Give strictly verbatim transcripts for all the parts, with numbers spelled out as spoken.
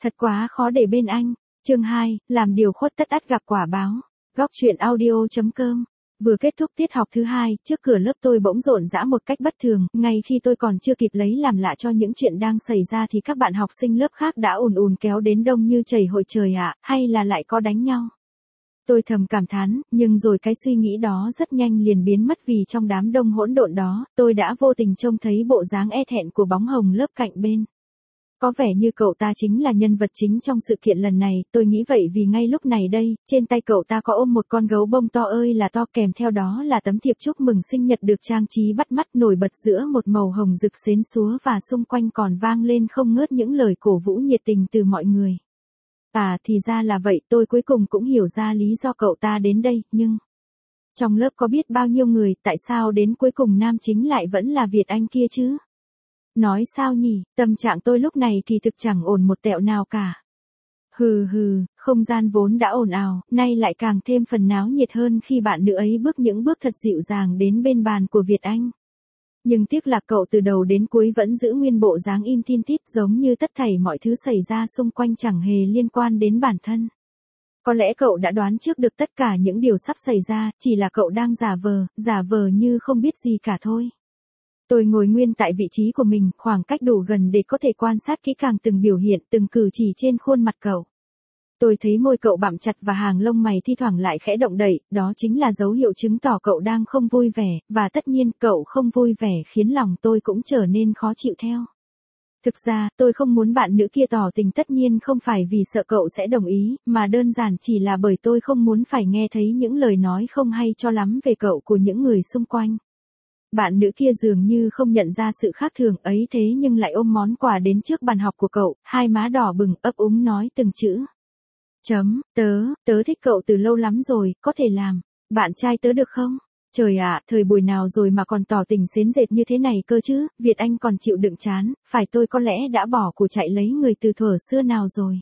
Thật quá khó để bên anh. Chương hai, làm điều khuất tất ắt gặp quả báo. Góc truyện audio chấm com. Vừa kết thúc tiết học thứ hai, trước cửa lớp tôi bỗng rộn rã một cách bất thường, ngay khi tôi còn chưa kịp lấy làm lạ cho những chuyện đang xảy ra thì các bạn học sinh lớp khác đã ùn ùn kéo đến đông như chảy hội trời ạ, hay là lại có đánh nhau. Tôi thầm cảm thán, nhưng rồi cái suy nghĩ đó rất nhanh liền biến mất vì trong đám đông hỗn độn đó, tôi đã vô tình trông thấy bộ dáng e thẹn của bóng hồng lớp cạnh bên. Có vẻ như cậu ta chính là nhân vật chính trong sự kiện lần này, tôi nghĩ vậy vì ngay lúc này đây, trên tay cậu ta có ôm một con gấu bông to ơi là to, kèm theo đó là tấm thiệp chúc mừng sinh nhật được trang trí bắt mắt nổi bật giữa một màu hồng rực xến xúa, và xung quanh còn vang lên không ngớt những lời cổ vũ nhiệt tình từ mọi người. À thì ra là vậy, tôi cuối cùng cũng hiểu ra lý do cậu ta đến đây, nhưng trong lớp có biết bao nhiêu người, tại sao đến cuối cùng nam chính lại vẫn là Việt Anh kia chứ? Nói sao nhỉ, tâm trạng tôi lúc này thì thực chẳng ổn một tẹo nào cả. Hừ hừ, không gian vốn đã ồn ào, nay lại càng thêm phần náo nhiệt hơn khi bạn nữ ấy bước những bước thật dịu dàng đến bên bàn của Việt Anh. Nhưng tiếc là cậu từ đầu đến cuối vẫn giữ nguyên bộ dáng im tin tít, giống như tất thảy mọi thứ xảy ra xung quanh chẳng hề liên quan đến bản thân. Có lẽ cậu đã đoán trước được tất cả những điều sắp xảy ra, chỉ là cậu đang giả vờ, giả vờ như không biết gì cả thôi. Tôi ngồi nguyên tại vị trí của mình, khoảng cách đủ gần để có thể quan sát kỹ càng từng biểu hiện, từng cử chỉ trên khuôn mặt cậu. Tôi thấy môi cậu bặm chặt và hàng lông mày thi thoảng lại khẽ động đậy, đó chính là dấu hiệu chứng tỏ cậu đang không vui vẻ, và tất nhiên cậu không vui vẻ khiến lòng tôi cũng trở nên khó chịu theo. Thực ra, tôi không muốn bạn nữ kia tỏ tình, tất nhiên không phải vì sợ cậu sẽ đồng ý, mà đơn giản chỉ là bởi tôi không muốn phải nghe thấy những lời nói không hay cho lắm về cậu của những người xung quanh. Bạn nữ kia dường như không nhận ra sự khác thường ấy thế nhưng lại ôm món quà đến trước bàn học của cậu, hai má đỏ bừng ấp úng nói từng chữ. Chấm, tớ, tớ thích cậu từ lâu lắm rồi, có thể làm bạn trai tớ được không? Trời ạ, thời buổi nào rồi mà còn tỏ tình xến dệt như thế này cơ chứ, Việt Anh còn chịu đựng chán, phải tôi có lẽ đã bỏ cuộc chạy lấy người từ thuở xưa nào rồi.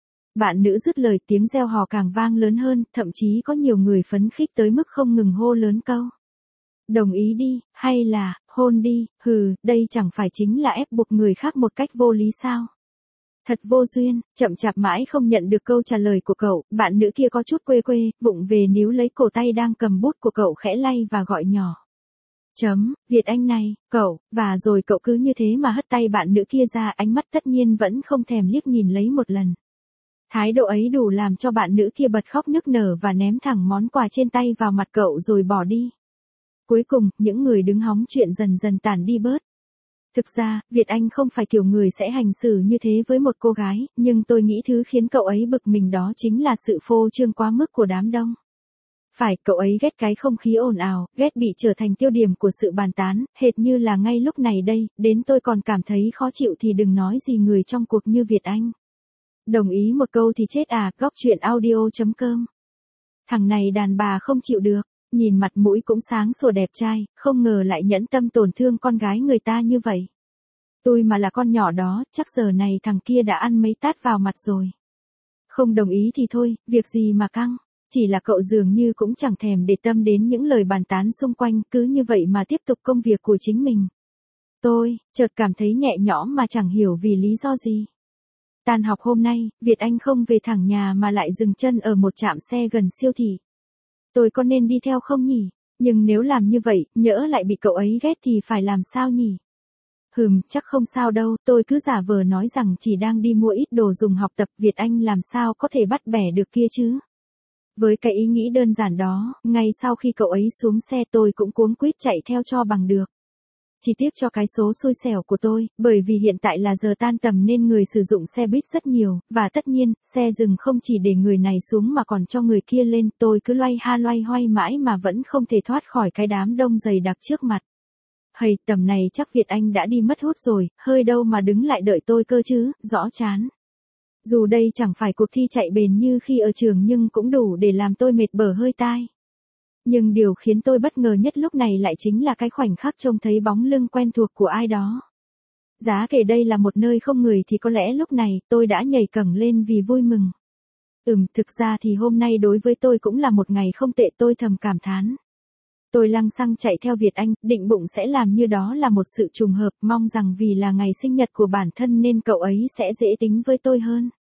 Bạn nữ dứt lời, tiếng reo hò càng vang lớn hơn, thậm chí có nhiều người phấn khích tới mức không ngừng hô lớn câu. Đồng ý đi, hay là, hôn đi, hừ, đây chẳng phải chính là ép buộc người khác một cách vô lý sao? Thật vô duyên, chậm chạp mãi không nhận được câu trả lời của cậu, bạn nữ kia có chút quê quê, vụng về níu lấy cổ tay đang cầm bút của cậu khẽ lay và gọi nhỏ. Chấm, Việt Anh này, cậu, và rồi cậu cứ như thế mà hất tay bạn nữ kia ra, ánh mắt tất nhiên vẫn không thèm liếc nhìn lấy một lần. Thái độ ấy đủ làm cho bạn nữ kia bật khóc nức nở và ném thẳng món quà trên tay vào mặt cậu rồi bỏ đi. Cuối cùng, những người đứng hóng chuyện dần dần tản đi bớt. Thực ra, Việt Anh không phải kiểu người sẽ hành xử như thế với một cô gái, nhưng tôi nghĩ thứ khiến cậu ấy bực mình đó chính là sự phô trương quá mức của đám đông. Phải, cậu ấy ghét cái không khí ồn ào, ghét bị trở thành tiêu điểm của sự bàn tán, hệt như là ngay lúc này đây, đến tôi còn cảm thấy khó chịu thì đừng nói gì người trong cuộc như Việt Anh. Đồng ý một câu thì chết à, góc truyện audio chấm com. Thằng này đàn bà không chịu được. Nhìn mặt mũi cũng sáng sủa đẹp trai, không ngờ lại nhẫn tâm tổn thương con gái người ta như vậy. Tôi mà là con nhỏ đó, chắc giờ này thằng kia đã ăn mấy tát vào mặt rồi. Không đồng ý thì thôi, việc gì mà căng. Chỉ là cậu dường như cũng chẳng thèm để tâm đến những lời bàn tán xung quanh, cứ như vậy mà tiếp tục công việc của chính mình. Tôi, chợt cảm thấy nhẹ nhõm mà chẳng hiểu vì lý do gì. Tan học hôm nay, Việt Anh không về thẳng nhà mà lại dừng chân ở một trạm xe gần siêu thị. Tôi có nên đi theo không nhỉ? Nhưng nếu làm như vậy, nhỡ lại bị cậu ấy ghét thì phải làm sao nhỉ? Hừm, chắc không sao đâu, tôi cứ giả vờ nói rằng chỉ đang đi mua ít đồ dùng học tập, Việt Anh làm sao có thể bắt bẻ được kia chứ? Với cái ý nghĩ đơn giản đó, ngay sau khi cậu ấy xuống xe tôi cũng cuống quýt chạy theo cho bằng được. Chỉ tiếc cho cái số xui xẻo của tôi, bởi vì hiện tại là giờ tan tầm nên người sử dụng xe buýt rất nhiều, và tất nhiên, xe dừng không chỉ để người này xuống mà còn cho người kia lên, tôi cứ loay ha loay hoay mãi mà vẫn không thể thoát khỏi cái đám đông dày đặc trước mặt. Hầy, tầm này chắc Việt Anh đã đi mất hút rồi, hơi đâu mà đứng lại đợi tôi cơ chứ, rõ chán. Dù đây chẳng phải cuộc thi chạy bền như khi ở trường nhưng cũng đủ để làm tôi mệt bở hơi tai. Nhưng điều khiến tôi bất ngờ nhất lúc này lại chính là cái khoảnh khắc trông thấy bóng lưng quen thuộc của ai đó. Giá kể đây là một nơi không người thì có lẽ lúc này tôi đã nhảy cẫng lên vì vui mừng. Ừm, thực ra thì hôm nay đối với tôi cũng là một ngày không tệ, tôi thầm cảm thán. Tôi lăng xăng chạy theo Việt Anh, định bụng sẽ làm như đó là một sự trùng hợp, mong rằng vì là ngày sinh nhật của bản thân nên cậu ấy sẽ dễ tính với tôi hơn.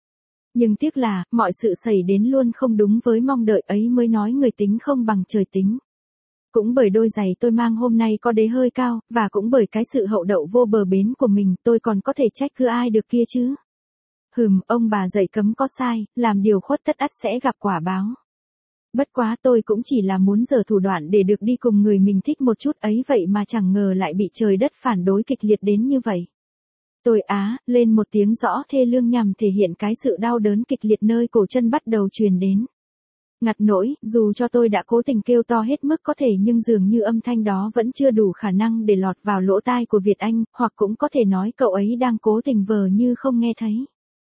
Nhưng tiếc là, mọi sự xảy đến luôn không đúng với mong đợi ấy mới nói người tính không bằng trời tính. Cũng bởi đôi giày tôi mang hôm nay có đế hơi cao, và cũng bởi cái sự hậu đậu vô bờ bến của mình, tôi còn có thể trách cứ ai được kia chứ. Hừm, ông bà dạy cấm có sai, làm điều khuất tất ắt sẽ gặp quả báo. Bất quá tôi cũng chỉ là muốn giở thủ đoạn để được đi cùng người mình thích một chút ấy vậy mà chẳng ngờ lại bị trời đất phản đối kịch liệt đến như vậy. Tôi á, lên một tiếng rõ thê lương nhằm thể hiện cái sự đau đớn kịch liệt nơi cổ chân bắt đầu truyền đến. Ngặt nỗi, dù cho tôi đã cố tình kêu to hết mức có thể nhưng dường như âm thanh đó vẫn chưa đủ khả năng để lọt vào lỗ tai của Việt Anh, hoặc cũng có thể nói cậu ấy đang cố tình vờ như không nghe thấy.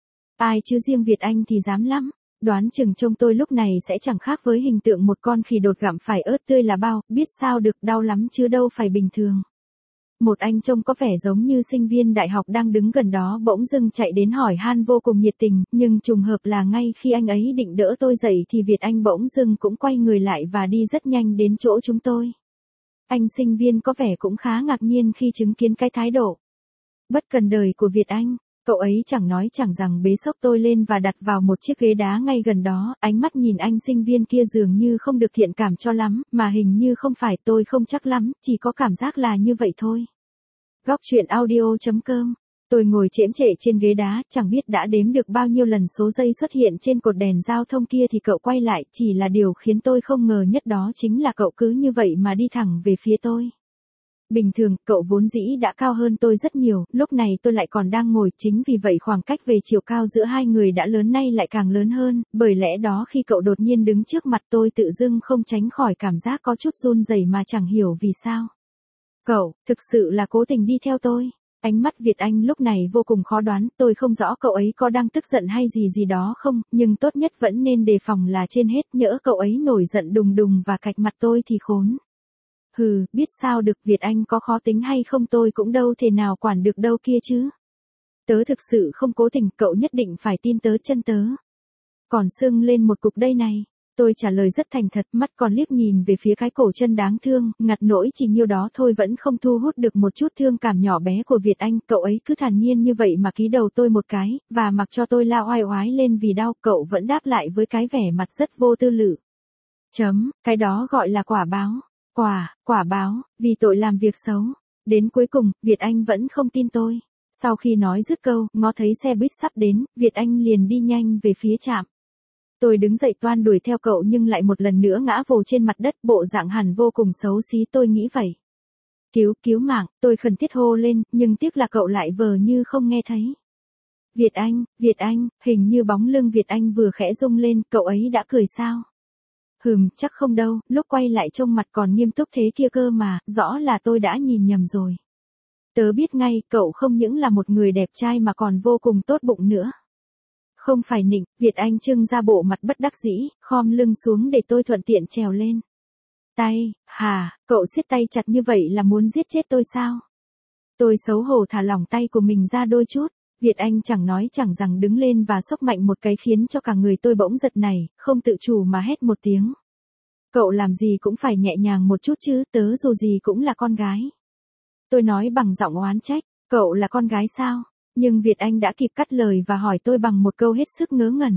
Ai chứ riêng Việt Anh thì dám lắm, đoán chừng trông tôi lúc này sẽ chẳng khác với hình tượng một con khỉ đột gặm phải ớt tươi là bao, biết sao được đau lắm chứ đâu phải bình thường. Một anh trông có vẻ giống như sinh viên đại học đang đứng gần đó bỗng dưng chạy đến hỏi han vô cùng nhiệt tình, nhưng trùng hợp là ngay khi anh ấy định đỡ tôi dậy thì Việt Anh bỗng dưng cũng quay người lại và đi rất nhanh đến chỗ chúng tôi. Anh sinh viên có vẻ cũng khá ngạc nhiên khi chứng kiến cái thái độ bất cần đời của Việt Anh. Cậu ấy chẳng nói chẳng rằng bế xốc tôi lên và đặt vào một chiếc ghế đá ngay gần đó, ánh mắt nhìn anh sinh viên kia dường như không được thiện cảm cho lắm, mà hình như không phải, tôi không chắc lắm, chỉ có cảm giác là như vậy thôi. Góc truyện audio chấm com. Tôi ngồi chễm chệ trên ghế đá, chẳng biết đã đếm được bao nhiêu lần số giây xuất hiện trên cột đèn giao thông kia thì cậu quay lại, chỉ là điều khiến tôi không ngờ nhất đó chính là cậu cứ như vậy mà đi thẳng về phía tôi. Bình thường, cậu vốn dĩ đã cao hơn tôi rất nhiều, lúc này tôi lại còn đang ngồi, chính vì vậy khoảng cách về chiều cao giữa hai người đã lớn nay lại càng lớn hơn, bởi lẽ đó khi cậu đột nhiên đứng trước mặt tôi tự dưng không tránh khỏi cảm giác có chút run rẩy mà chẳng hiểu vì sao. Cậu, thực sự là cố tình đi theo tôi. Ánh mắt Việt Anh lúc này vô cùng khó đoán, tôi không rõ cậu ấy có đang tức giận hay gì gì đó không, nhưng tốt nhất vẫn nên đề phòng là trên hết, nhỡ cậu ấy nổi giận đùng đùng và cạch mặt tôi thì khốn. Hừ, biết sao được, Việt Anh có khó tính hay không tôi cũng đâu thể nào quản được đâu kia chứ. Tớ thực sự không cố tình, cậu nhất định phải tin tớ chân tớ. Còn sưng lên một cục đây này. Tôi trả lời rất thành thật, mắt còn liếc nhìn về phía cái cổ chân đáng thương, ngặt nỗi chỉ nhiêu đó thôi vẫn không thu hút được một chút thương cảm nhỏ bé của Việt Anh, cậu ấy cứ thản nhiên như vậy mà ký đầu tôi một cái, và mặc cho tôi la oai oái lên vì đau, cậu vẫn đáp lại với cái vẻ mặt rất vô tư lự. Chấm, cái đó gọi là quả báo. Quả, quả báo, vì tội làm việc xấu. Đến cuối cùng, Việt Anh vẫn không tin tôi. Sau khi nói dứt câu, ngó thấy xe buýt sắp đến, Việt Anh liền đi nhanh về phía trạm. Tôi đứng dậy toan đuổi theo cậu nhưng lại một lần nữa ngã vồ trên mặt đất, bộ dạng hẳn vô cùng xấu xí, tôi nghĩ vậy. Cứu, cứu mạng, tôi khẩn thiết hô lên, nhưng tiếc là cậu lại vờ như không nghe thấy. Việt Anh, Việt Anh, hình như bóng lưng Việt Anh vừa khẽ rung lên, cậu ấy đã cười sao? Hừm, chắc không đâu, lúc quay lại trông mặt còn nghiêm túc thế kia cơ mà, rõ là tôi đã nhìn nhầm rồi. Tớ biết ngay, cậu không những là một người đẹp trai mà còn vô cùng tốt bụng nữa. Không phải nịnh, Việt Anh trưng ra bộ mặt bất đắc dĩ, khom lưng xuống để tôi thuận tiện trèo lên. Tay, hà, cậu siết tay chặt như vậy là muốn giết chết tôi sao? Tôi xấu hổ thả lỏng tay của mình ra đôi chút, Việt Anh chẳng nói chẳng rằng đứng lên và xốc mạnh một cái khiến cho cả người tôi bỗng giật nảy, không tự chủ mà hét một tiếng. Cậu làm gì cũng phải nhẹ nhàng một chút chứ, tớ dù gì cũng là con gái. Tôi nói bằng giọng oán trách, cậu là con gái sao? Nhưng Việt Anh đã kịp cắt lời và hỏi tôi bằng một câu hết sức ngớ ngẩn.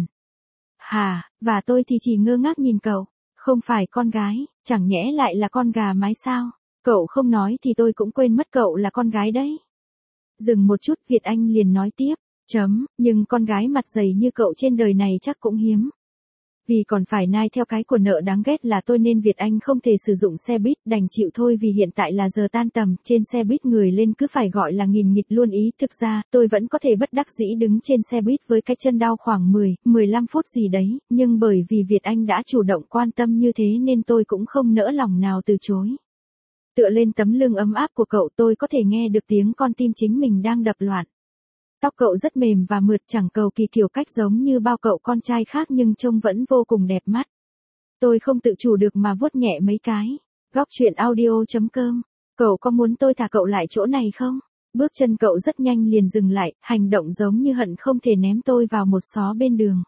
Hà, và tôi thì chỉ ngơ ngác nhìn cậu, không phải con gái, chẳng nhẽ lại là con gà mái sao? Cậu không nói thì tôi cũng quên mất cậu là con gái đấy. Dừng một chút, Việt Anh liền nói tiếp, chấm, nhưng con gái mặt dày như cậu trên đời này chắc cũng hiếm. Vì còn phải nai theo cái của nợ đáng ghét là tôi nên Việt Anh không thể sử dụng xe buýt, đành chịu thôi vì hiện tại là giờ tan tầm, trên xe buýt người lên cứ phải gọi là nghìn nghịt luôn ý. Thực ra, tôi vẫn có thể bất đắc dĩ đứng trên xe buýt với cái chân đau khoảng mười, mười lăm phút gì đấy, nhưng bởi vì Việt Anh đã chủ động quan tâm như thế nên tôi cũng không nỡ lòng nào từ chối. Tựa lên tấm lưng ấm áp của cậu tôi có thể nghe được tiếng con tim chính mình đang đập loạn. Tóc cậu rất mềm và mượt, chẳng cầu kỳ kiểu cách giống như bao cậu con trai khác nhưng trông vẫn vô cùng đẹp mắt. Tôi không tự chủ được mà vuốt nhẹ mấy cái. Góc truyện audio chấm com. Cậu có muốn tôi thả cậu lại chỗ này không? Bước chân cậu rất nhanh liền dừng lại, hành động giống như hận không thể ném tôi vào một xó bên đường.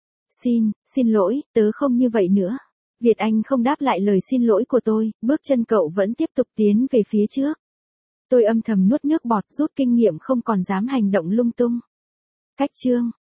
Xin, xin lỗi, tớ không như vậy nữa. Việt Anh không đáp lại lời xin lỗi của tôi, bước chân cậu vẫn tiếp tục tiến về phía trước. Tôi âm thầm nuốt nước bọt, rút kinh nghiệm không còn dám hành động lung tung. Cách chương